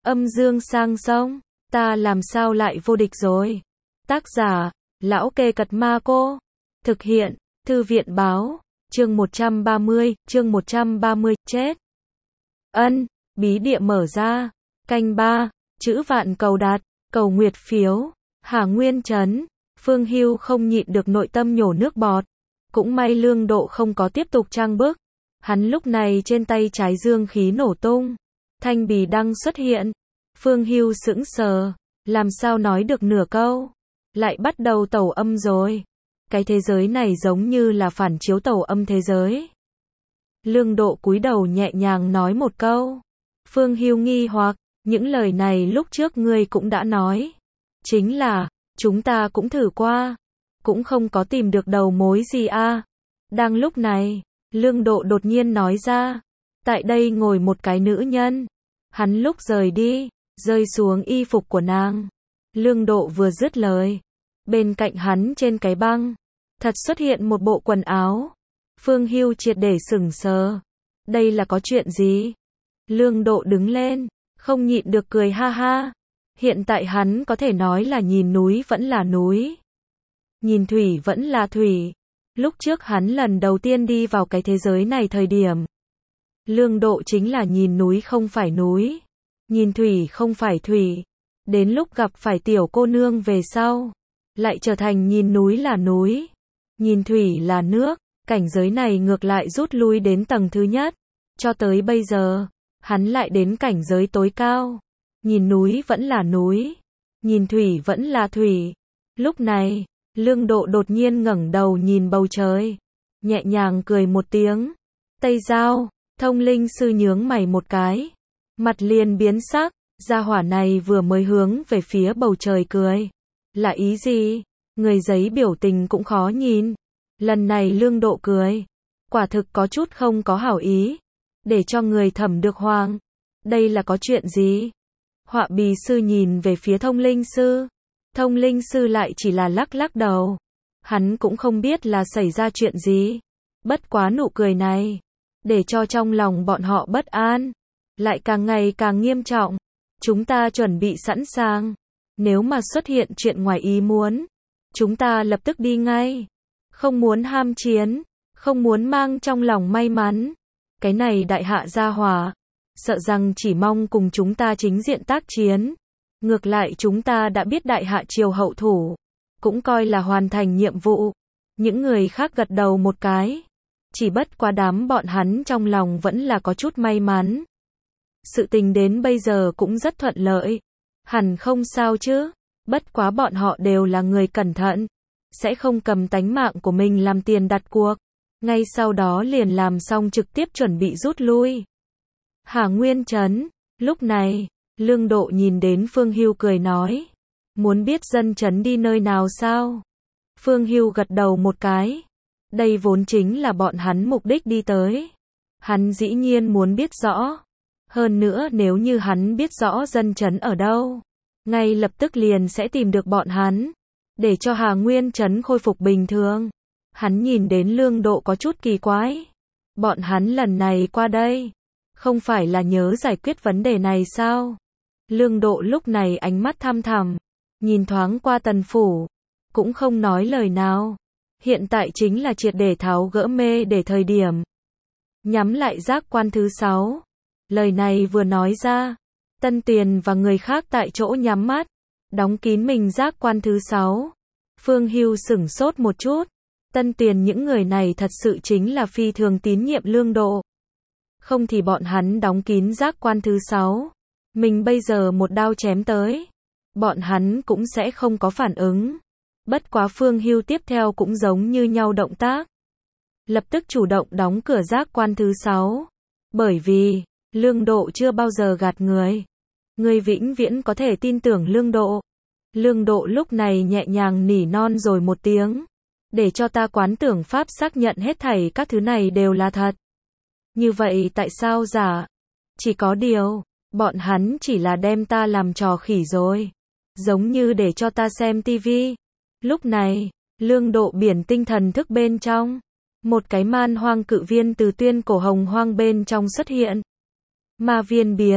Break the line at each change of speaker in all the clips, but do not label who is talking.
Âm dương sang sông, ta làm sao lại vô địch rồi. Tác giả, Lão Kê Cật Ma Cô. Thực hiện, Thư viện báo, chương 130, chết. Ân, bí địa mở ra, canh 3, chữ vạn cầu đạt, cầu nguyệt phiếu, Hà Nguyên Trấn, Phương Hưu không nhịn được nội tâm nhổ nước bọt. Cũng may Lương Độ không có tiếp tục trang bức. Hắn lúc này trên tay trái dương khí nổ tung. Thanh bì đăng xuất hiện. Phương Hưu sững sờ, làm sao nói được nửa câu. Lại bắt đầu tẩu âm rồi. Cái thế giới này giống như là phản chiếu tẩu âm thế giới. Lương Độ cúi đầu nhẹ nhàng nói một câu. Phương Hưu nghi hoặc, những lời này lúc trước ngươi cũng đã nói. Chính là, chúng ta cũng thử qua. Cũng không có tìm được đầu mối gì a. Đang lúc này, Lương Độ đột nhiên nói ra. Tại đây ngồi một cái nữ nhân. Hắn lúc rời đi, rơi xuống y phục của nàng. Lương Độ vừa dứt lời. Bên cạnh hắn trên cái băng, thật xuất hiện một bộ quần áo. Phương Hưu triệt để sững sờ. Đây là có chuyện gì? Lương Độ đứng lên, không nhịn được cười ha ha. Hiện tại hắn có thể nói là nhìn núi vẫn là núi. Nhìn thủy vẫn là thủy. Lúc trước hắn lần đầu tiên đi vào cái thế giới này thời điểm. Lương Độ chính là nhìn núi không phải núi. Nhìn thủy không phải thủy. Đến lúc gặp phải tiểu cô nương về sau. Lại trở thành nhìn núi là núi. Nhìn thủy là nước. Cảnh giới này ngược lại rút lui đến tầng thứ nhất. Cho tới bây giờ, hắn lại đến cảnh giới tối cao. Nhìn núi vẫn là núi. Nhìn thủy vẫn là thủy. Lúc này, Lương Độ đột nhiên ngẩng đầu nhìn bầu trời. Nhẹ nhàng cười một tiếng. Tây Giao, Thông Linh sư nhướng mày một cái. Mặt liền biến sắc. Gia hỏa này vừa mới hướng về phía bầu trời cười. Là ý gì? Người giấy biểu tình cũng khó nhìn. Lần này Lương Độ cười. Quả thực có chút không có hảo ý. Để cho người thẩm được hoang. Đây là có chuyện gì? Họa bì sư nhìn về phía Thông Linh sư. Thông Linh sư lại chỉ là lắc lắc đầu. Hắn cũng không biết là xảy ra chuyện gì. Bất quá nụ cười này. Để cho trong lòng bọn họ bất an. Lại càng ngày càng nghiêm trọng. Chúng ta chuẩn bị sẵn sàng. Nếu mà xuất hiện chuyện ngoài ý muốn. Chúng ta lập tức đi ngay. Không muốn ham chiến. Không muốn mang trong lòng may mắn. Cái này đại hạ gia hỏa. Sợ rằng chỉ mong cùng chúng ta chính diện tác chiến. Ngược lại chúng ta đã biết đại hạ triều hậu thủ. Cũng coi là hoàn thành nhiệm vụ. Những người khác gật đầu một cái. Chỉ bất quá đám bọn hắn trong lòng vẫn là có chút may mắn. Sự tình đến bây giờ cũng rất thuận lợi. Hẳn không sao chứ. Bất quá bọn họ đều là người cẩn thận. Sẽ không cầm tánh mạng của mình làm tiền đặt cuộc. Ngay sau đó liền làm xong trực tiếp chuẩn bị rút lui. Hà Nguyên Trấn. Lúc này, Lương Độ nhìn đến Phương Hưu cười nói. Muốn biết dân trấn đi nơi nào sao? Phương Hưu gật đầu một cái. Đây vốn chính là bọn hắn mục đích đi tới. Hắn dĩ nhiên muốn biết rõ. Hơn nữa nếu như hắn biết rõ dân trấn ở đâu. Ngay lập tức liền sẽ tìm được bọn hắn. Để cho Hà Nguyên Trấn khôi phục bình thường. Hắn nhìn đến Lương Độ có chút kỳ quái. Bọn hắn lần này qua đây. Không phải là nhớ giải quyết vấn đề này sao? Lương Độ lúc này ánh mắt thăm thẳm. Nhìn thoáng qua Tần phủ. Cũng không nói lời nào. Hiện tại chính là triệt để tháo gỡ mê để thời điểm. Nhắm lại giác quan thứ 6. Lời này vừa nói ra. Tân Tuyền và người khác tại chỗ nhắm mắt. Đóng kín mình giác quan thứ 6. Phương Hưu sửng sốt một chút. Tân Tuyền những người này thật sự chính là phi thường tín nhiệm Lương Độ. Không thì bọn hắn đóng kín giác quan thứ 6. Mình bây giờ một đao chém tới. Bọn hắn cũng sẽ không có phản ứng. Bất quá Phương Hưu tiếp theo cũng giống như nhau động tác. Lập tức chủ động đóng cửa giác quan thứ 6. Bởi vì, Lương Độ chưa bao giờ gạt người. Người vĩnh viễn có thể tin tưởng Lương Độ. Lương Độ lúc này nhẹ nhàng nỉ non rồi một tiếng. Để cho ta quán tưởng pháp xác nhận hết thảy các thứ này đều là thật. Như vậy tại sao giả? Chỉ có điều, bọn hắn chỉ là đem ta làm trò khỉ rồi. Giống như để cho ta xem tivi. Lúc này, Lương Độ biển tinh thần thức bên trong. Một cái man hoang cự viên từ tuyên cổ hồng hoang bên trong xuất hiện. Ma viên biến,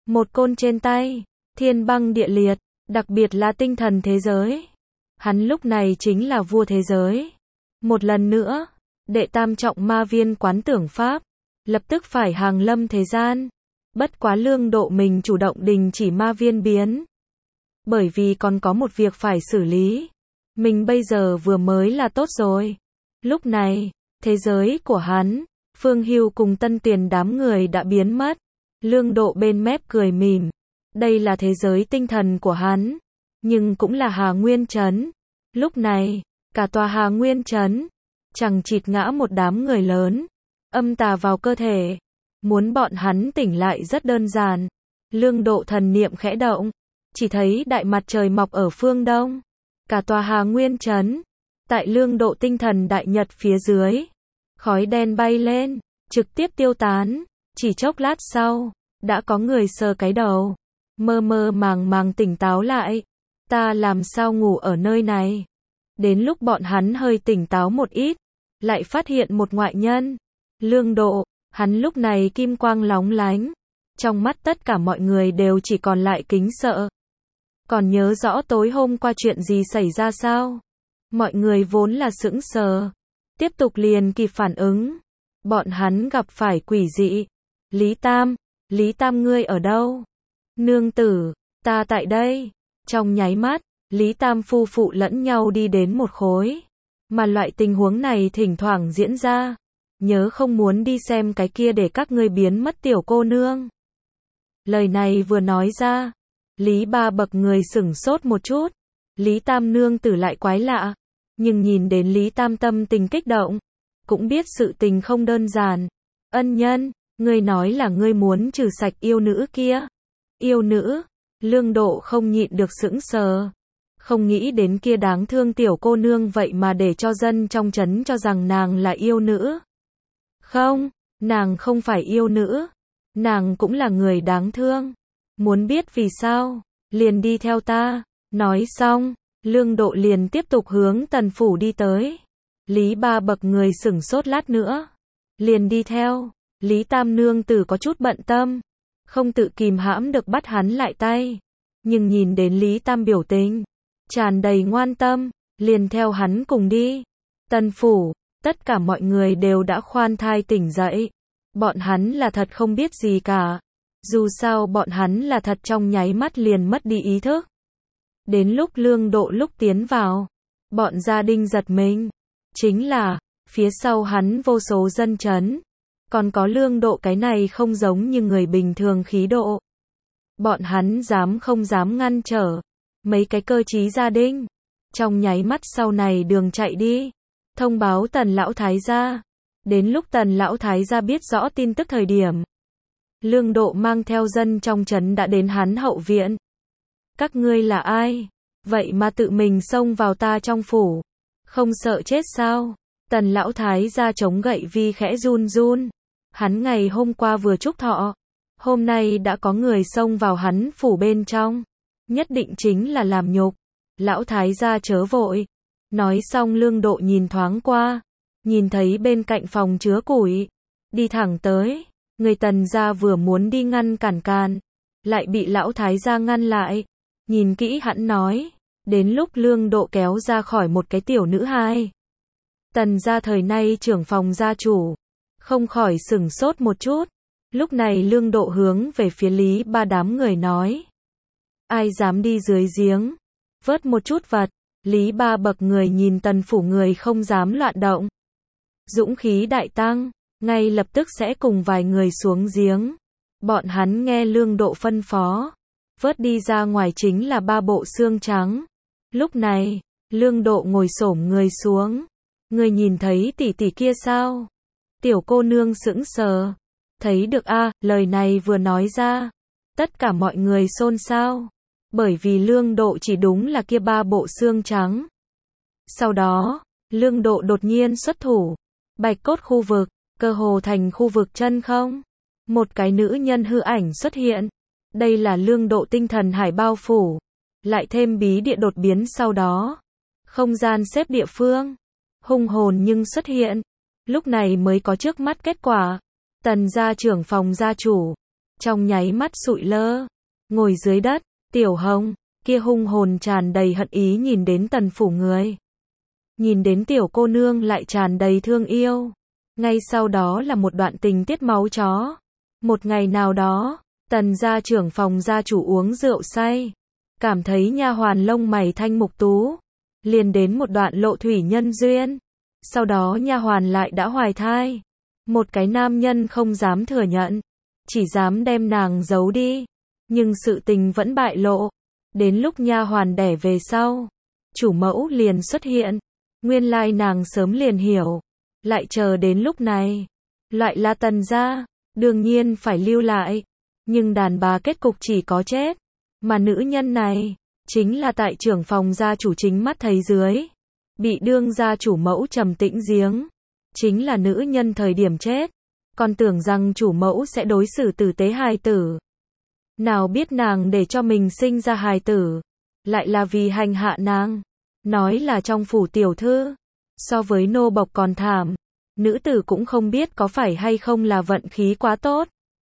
một côn trên tay, thiên băng địa liệt, đặc biệt là tinh thần thế giới. Hắn lúc này chính là vua thế giới. Một lần nữa, đệ tam trọng ma viên quán tưởng pháp, lập tức phải hàng lâm thế gian. Bất quá Lương Độ mình chủ động đình chỉ ma viên biến. Bởi vì còn có một việc phải xử lý. Mình bây giờ vừa mới là tốt rồi. Lúc này, thế giới của hắn, Phương Hưu cùng Tân Tuyền đám người đã biến mất. Lương Độ bên mép cười mỉm. Đây là thế giới tinh thần của hắn, nhưng cũng là Hà Nguyên Trấn. Lúc này, cả tòa Hà Nguyên Trấn, chằng chịt ngã một đám người lớn, âm tà vào cơ thể. Muốn bọn hắn tỉnh lại rất đơn giản. Lương Độ thần niệm khẽ động, chỉ thấy đại mặt trời mọc ở phương đông. Cả tòa Hà Nguyên Trấn, tại Lương Độ tinh thần đại nhật phía dưới, khói đen bay lên, trực tiếp tiêu tán. Chỉ chốc lát sau, đã có người sờ cái đầu, mơ mơ màng màng tỉnh táo lại. Ta làm sao ngủ ở nơi này? Đến lúc bọn hắn hơi tỉnh táo một ít, lại phát hiện một ngoại nhân. Lương Độ, hắn lúc này kim quang lóng lánh. Trong mắt tất cả mọi người đều chỉ còn lại kính sợ. Còn nhớ rõ tối hôm qua chuyện gì xảy ra sao? Mọi người vốn là sững sờ, tiếp tục liền kịp phản ứng. Bọn hắn gặp phải quỷ dị. Lý Tam ngươi ở đâu? Nương tử, ta tại đây. Trong nháy mắt, Lý Tam phu phụ lẫn nhau đi đến một khối. Mà loại tình huống này thỉnh thoảng diễn ra. Nhớ không muốn đi xem cái kia để các ngươi biến mất tiểu cô nương. Lời này vừa nói ra, Lý Ba bậc người sửng sốt một chút. Lý Tam nương tử lại quái lạ. Nhưng nhìn đến Lý Tam tâm tình kích động, cũng biết sự tình không đơn giản. Ân nhân, ngươi nói là ngươi muốn trừ sạch yêu nữ kia. Yêu nữ? Lương Độ không nhịn được sững sờ. Không nghĩ đến kia đáng thương tiểu cô nương vậy mà để cho dân trong trấn cho rằng nàng là yêu nữ. Không, nàng không phải yêu nữ. Nàng cũng là người đáng thương. Muốn biết vì sao? Liền đi theo ta. Nói xong, Lương Độ liền tiếp tục hướng Tần phủ đi tới. Lý Ba bậc người sửng sốt lát nữa, liền đi theo. Lý Tam nương tử có chút bận tâm, không tự kìm hãm được bắt hắn lại tay. Nhưng nhìn đến Lý Tam biểu tình tràn đầy ngoan tâm, liền theo hắn cùng đi. Tần phủ, tất cả mọi người đều đã khoan thai tỉnh dậy. Bọn hắn là thật không biết gì cả. Dù sao bọn hắn là thật trong nháy mắt liền mất đi ý thức. Đến lúc Lương Độ lúc tiến vào, bọn gia đình giật mình. Chính là, phía sau hắn vô số dân trấn. Còn có Lương Độ cái này không giống như người bình thường khí độ. Bọn hắn dám không dám ngăn trở. Mấy cái cơ trí gia đình. Trong nháy mắt sau này đường chạy đi. Thông báo Tần lão thái gia. Đến lúc Tần lão thái gia biết rõ tin tức thời điểm, Lương Độ mang theo dân trong trấn đã đến hắn hậu viện. Các ngươi là ai? Vậy mà tự mình xông vào ta trong phủ. Không sợ chết sao? Tần lão thái gia chống gậy vi khẽ run run. Hắn ngày hôm qua vừa chúc thọ. Hôm nay đã có người xông vào hắn phủ bên trong. Nhất định chính là làm nhục. Lão thái gia chớ vội. Nói xong Lương Độ nhìn thoáng qua. Nhìn thấy bên cạnh phòng chứa củi. Đi thẳng tới. Người Tần gia vừa muốn đi ngăn cản. Lại bị lão thái gia ngăn lại. Nhìn kỹ hắn nói. Đến lúc Lương Độ kéo ra khỏi một cái tiểu nữ hài. Tần gia thời nay trưởng phòng gia chủ. Không khỏi sửng sốt một chút. Lúc này Lương Độ hướng về phía Lý Ba đám người nói. Ai dám đi dưới giếng? Vớt một chút vật. Lý Ba bậc người nhìn Tần phủ người không dám loạn động. Dũng khí đại tăng. Ngay lập tức sẽ cùng vài người xuống giếng. Bọn hắn nghe Lương Độ phân phó. Vớt đi ra ngoài chính là 3 bộ xương trắng. Lúc này, Lương Độ ngồi xổm người xuống. Người nhìn thấy tỷ tỷ kia sao? Tiểu cô nương sững sờ. Thấy được a, lời này vừa nói ra. Tất cả mọi người xôn xao. Bởi vì Lương Độ chỉ đúng là kia 3 bộ xương trắng. Sau đó, Lương Độ đột nhiên xuất thủ. Bạch cốt khu vực, cơ hồ thành khu vực chân không. Một cái nữ nhân hư ảnh xuất hiện. Đây là Lương Độ tinh thần hải bao phủ. Lại thêm bí địa đột biến sau đó. Không gian xếp địa phương. Hung hồn nhưng xuất hiện. Lúc này mới có trước mắt kết quả. Tần gia trưởng phòng gia chủ. trong nháy mắt sụi lơ, ngồi dưới đất. Tiểu Hồng, kia hung hồn tràn đầy hận ý nhìn đến Tần phủ người. Nhìn đến tiểu cô nương lại tràn đầy thương yêu. Ngay sau đó là một đoạn tình tiết máu chó. Một ngày nào đó, Tần gia trưởng phòng gia chủ uống rượu say, cảm thấy nha hoàn lông mày thanh mục tú, liền đến một đoạn lộ thủy nhân duyên. Sau đó nha hoàn lại đã hoài thai. Một cái nam nhân không dám thừa nhận, chỉ dám đem nàng giấu đi, nhưng sự tình vẫn bại lộ. Đến lúc nha hoàn đẻ về sau, chủ mẫu liền xuất hiện. Nguyên lai nàng sớm liền hiểu, lại chờ đến lúc này, lại là Tần gia, đương nhiên phải lưu lại. Nhưng đàn bà kết cục chỉ có chết, mà nữ nhân này chính là tại trưởng phòng gia chủ chính mắt thấy dưới, bị đương gia chủ mẫu trầm tĩnh giếng, chính là nữ nhân thời điểm chết, còn tưởng rằng chủ mẫu sẽ đối xử tử tế hài tử. Nào biết nàng để cho mình sinh ra hài tử, lại là vì hành hạ nàng. Nói là trong phủ tiểu thư, so với nô bộc còn thảm. Nữ tử cũng không biết có phải hay không là vận khí quá tốt.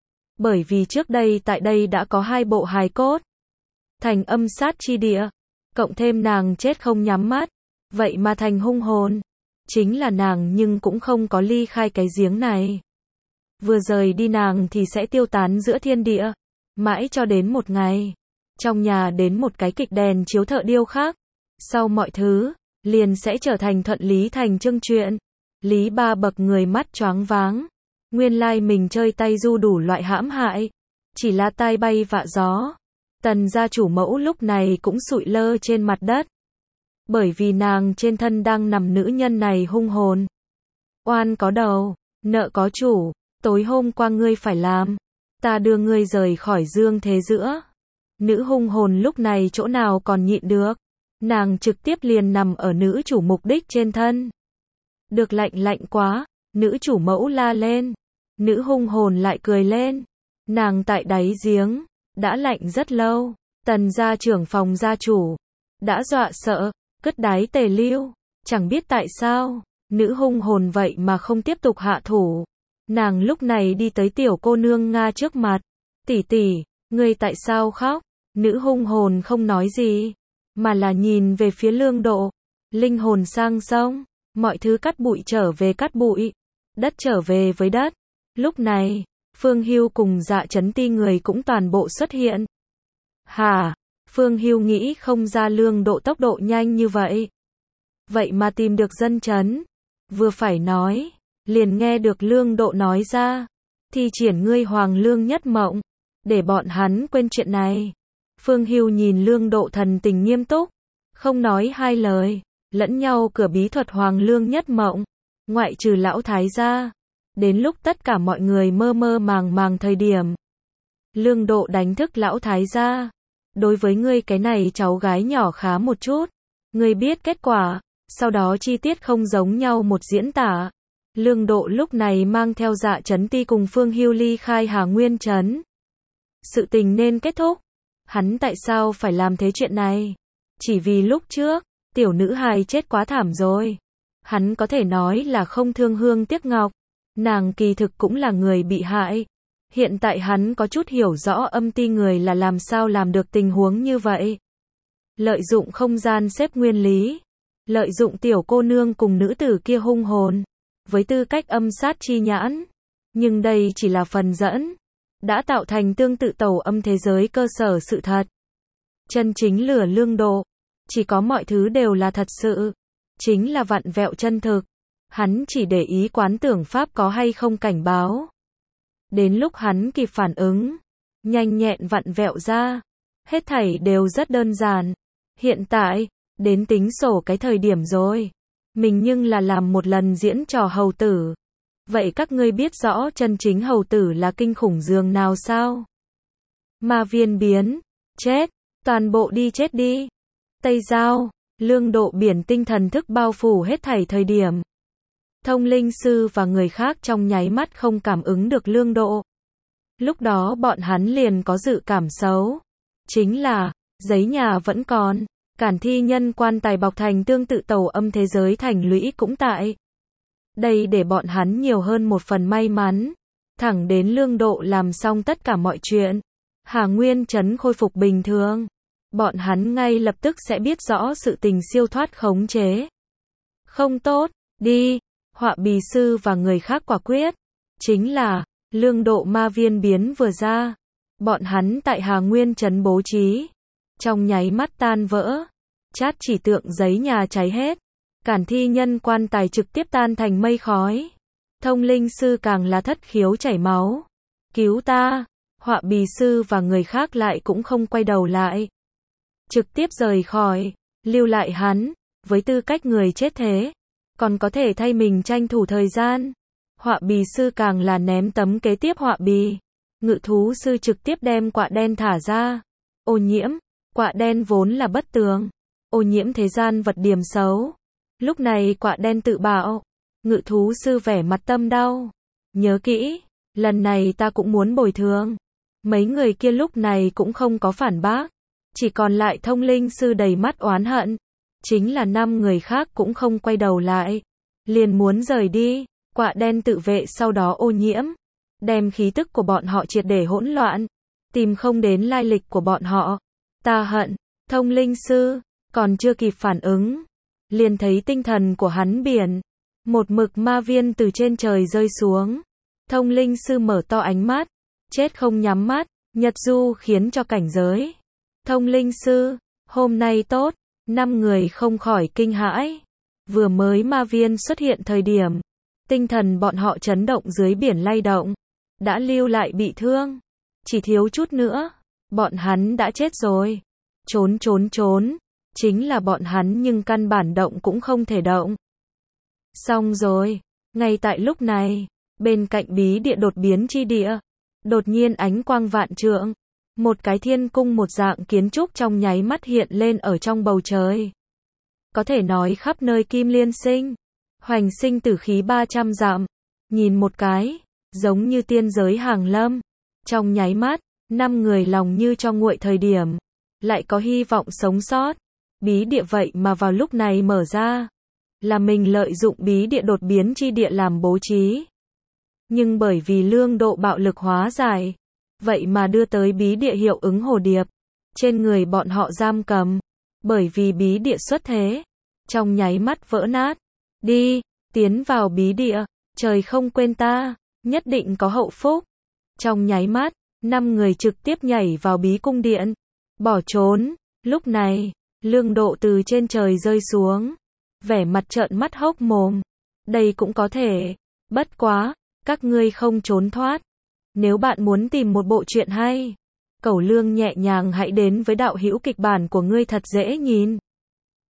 Bởi vì trước đây tại đây đã có 2 bộ hài cốt. Thành âm sát chi địa. Cộng thêm nàng chết không nhắm mắt. Vậy mà thành hung hồn. Chính là nàng nhưng cũng không có ly khai cái giếng này. Vừa rời đi nàng thì sẽ tiêu tán giữa thiên địa. Mãi cho đến một ngày. Trong nhà đến một cái kịch đèn chiếu thợ điêu khắc. Sau mọi thứ, liền sẽ trở thành thuận lý thành chương chuyện. Lý Ba Bậc người mắt choáng váng. Nguyên lai mình chơi tay du đủ loại hãm hại. Chỉ là tai bay vạ gió. Tần gia chủ mẫu lúc này cũng sụi lơ trên mặt đất. Bởi vì nàng trên thân đang nằm nữ nhân này hung hồn. Oan có đầu, nợ có chủ. Tối hôm qua ngươi phải làm. Ta đưa ngươi rời khỏi dương thế giữa. Nữ hung hồn lúc này chỗ nào còn nhịn được. Nàng trực tiếp liền nằm ở nữ chủ mục đích trên thân. Được lạnh quá, nữ chủ mẫu la lên. Nữ hung hồn lại cười lên. Nàng tại đáy giếng, đã lạnh rất lâu. Tần gia trưởng phòng gia chủ, đã dọa sợ, cất đáy tề lưu. Chẳng biết tại sao, nữ hung hồn vậy mà không tiếp tục hạ thủ. Nàng lúc này đi tới tiểu cô nương Nga trước mặt. Tỷ tỷ, ngươi tại sao khóc? Nữ hung hồn không nói gì, mà là nhìn về phía Lương Độ. Linh hồn sang sông, mọi thứ cát bụi trở về cát bụi, đất trở về với đất. Lúc này, Phương Hưu cùng Dạ Chấn Ti người cũng toàn bộ xuất hiện. Hả? Phương Hưu nghĩ không ra Lương Độ tốc độ nhanh như vậy. Vậy mà tìm được dân chấn. Vừa phải nói, liền nghe được Lương Độ nói ra, thi triển ngươi Hoàng Lương Nhất Mộng, để bọn hắn quên chuyện này. Phương Hưu nhìn Lương Độ thần tình nghiêm túc, không nói hai lời, lẫn nhau cửa bí thuật Hoàng Lương Nhất Mộng, ngoại trừ lão thái gia. Đến lúc tất cả mọi người mơ mơ màng màng thời điểm, Lương Độ đánh thức lão thái gia. Đối với ngươi cái này cháu gái nhỏ khá một chút, ngươi biết kết quả, sau đó chi tiết không giống nhau một diễn tả. Lương Độ lúc này mang theo Dạ Chấn Ti cùng Phương Hưu ly khai Hà Nguyên trấn. Sự tình nên kết thúc. Hắn tại sao phải làm thế chuyện này? Chỉ vì lúc trước, tiểu nữ hài chết quá thảm rồi. Hắn có thể nói là không thương hương tiếc ngọc. Nàng kỳ thực cũng là người bị hại. Hiện tại hắn có chút hiểu rõ âm ti người là làm sao làm được tình huống như vậy. Lợi dụng không gian xếp nguyên lý. Lợi dụng tiểu cô nương cùng nữ tử kia hung hồn. Với tư cách âm sát chi nhãn. Nhưng đây chỉ là phần dẫn. Đã tạo thành tương tự tẩu âm thế giới cơ sở sự thật. Chân chính lừa Lương Độ. Chỉ có mọi thứ đều là thật sự. Chính là vặn vẹo chân thực. Hắn chỉ để ý quán tưởng pháp có hay không cảnh báo. Đến lúc hắn kịp phản ứng, nhanh nhẹn vặn vẹo ra. Hết thảy đều rất đơn giản. Hiện tại, đến tính sổ cái thời điểm rồi. Mình nhưng là làm một lần diễn trò hầu tử. Vậy các ngươi biết rõ chân chính hầu tử là kinh khủng dường nào sao? Ma viên biến, chết, toàn bộ đi chết đi. Tây Giao, Lương Độ biển tinh thần thức bao phủ hết thảy thời điểm. Thông linh sư và người khác trong nháy mắt không cảm ứng được Lương Độ. Lúc đó bọn hắn liền có dự cảm xấu. Chính là, giấy nhà vẫn còn, cản thi nhân quan tài bọc thành tương tự tẩu âm thế giới thành lũy cũng tại. Đây để bọn hắn nhiều hơn một phần may mắn. thẳng đến Lương Độ làm xong tất cả mọi chuyện, Hà Nguyên Trấn khôi phục bình thường, bọn hắn ngay lập tức sẽ biết rõ sự tình siêu thoát khống chế. Không tốt, đi, Họa Bì Sư và người khác quả quyết, chính là, Lương Độ ma viên biến vừa ra, bọn hắn tại Hà Nguyên Trấn bố trí, trong nháy mắt tan vỡ, chát chỉ tượng giấy nhà cháy hết, Cản Thi Nhân quan tài trực tiếp tan thành mây khói, Thông Linh Sư càng là thất khiếu chảy máu, cứu ta, Họa Bì Sư và người khác lại cũng không quay đầu lại, trực tiếp rời khỏi, lưu lại hắn, với tư cách người chết thế, còn có thể thay mình tranh thủ thời gian. Họa Bì Sư càng là ném tấm kế tiếp họa bì. Ngự thú sư trực tiếp đem quạ đen thả ra. Ô nhiễm, quạ đen vốn là bất tường, ô nhiễm thế gian vật điểm xấu. Lúc này quạ đen tự bảo, ngự thú sư vẻ mặt tâm đau. Nhớ kỹ, lần này ta cũng muốn bồi thường. Mấy người kia lúc này cũng không có phản bác, chỉ còn lại Thông Linh Sư đầy mắt oán hận. Chính là 5 người khác cũng không quay đầu lại, liền muốn rời đi. Quạ đen tự vệ sau đó ô nhiễm, đem khí tức của bọn họ triệt để hỗn loạn, tìm không đến lai lịch của bọn họ. Ta hận, Thông Linh Sư, còn chưa kịp phản ứng, liền thấy tinh thần của hắn biển, một mực ma viên từ trên trời rơi xuống. Thông Linh Sư mở to ánh mắt, chết không nhắm mắt, Nhật Du khiến cho cảnh giới. Thông Linh Sư, hôm nay tốt, 5 người không khỏi kinh hãi. Vừa mới ma viên xuất hiện thời điểm, tinh thần bọn họ chấn động dưới biển lay động, đã lưu lại bị thương, chỉ thiếu chút nữa, bọn hắn đã chết rồi. Trốn trốn trốn, chính là bọn hắn nhưng căn bản động cũng không thể động. Xong rồi, ngay tại lúc này, bên cạnh bí địa đột biến chi địa, đột nhiên ánh quang vạn trượng, một cái thiên cung một dạng kiến trúc trong nháy mắt hiện lên ở trong bầu trời. Có thể nói khắp nơi kim liên sinh, hoành sinh tử khí 300 dặm, nhìn một cái, giống như tiên giới hàng lâm. Trong nháy mắt, 5 người lòng như cho nguội thời điểm, lại có hy vọng sống sót. Bí địa vậy mà vào lúc này mở ra, là mình lợi dụng bí địa đột biến chi địa làm bố trí. Nhưng bởi vì Lương Độ bạo lực hóa giải, vậy mà đưa tới bí địa hiệu ứng hồ điệp, trên người bọn họ giam cầm, bởi vì bí địa xuất thế, trong nháy mắt vỡ nát. Đi, tiến vào bí địa, trời không quên ta, nhất định có hậu phúc. Trong nháy mắt, 5 người trực tiếp nhảy vào bí cung điện, bỏ trốn. Lúc này, Lương Độ từ trên trời rơi xuống, vẻ mặt trợn mắt hốc mồm. Đây cũng có thể, bất quá, các ngươi không trốn thoát. Nếu bạn muốn tìm một bộ truyện hay, Cẩu Lương nhẹ nhàng hãy đến với đạo hữu kịch bản của ngươi thật dễ nhìn.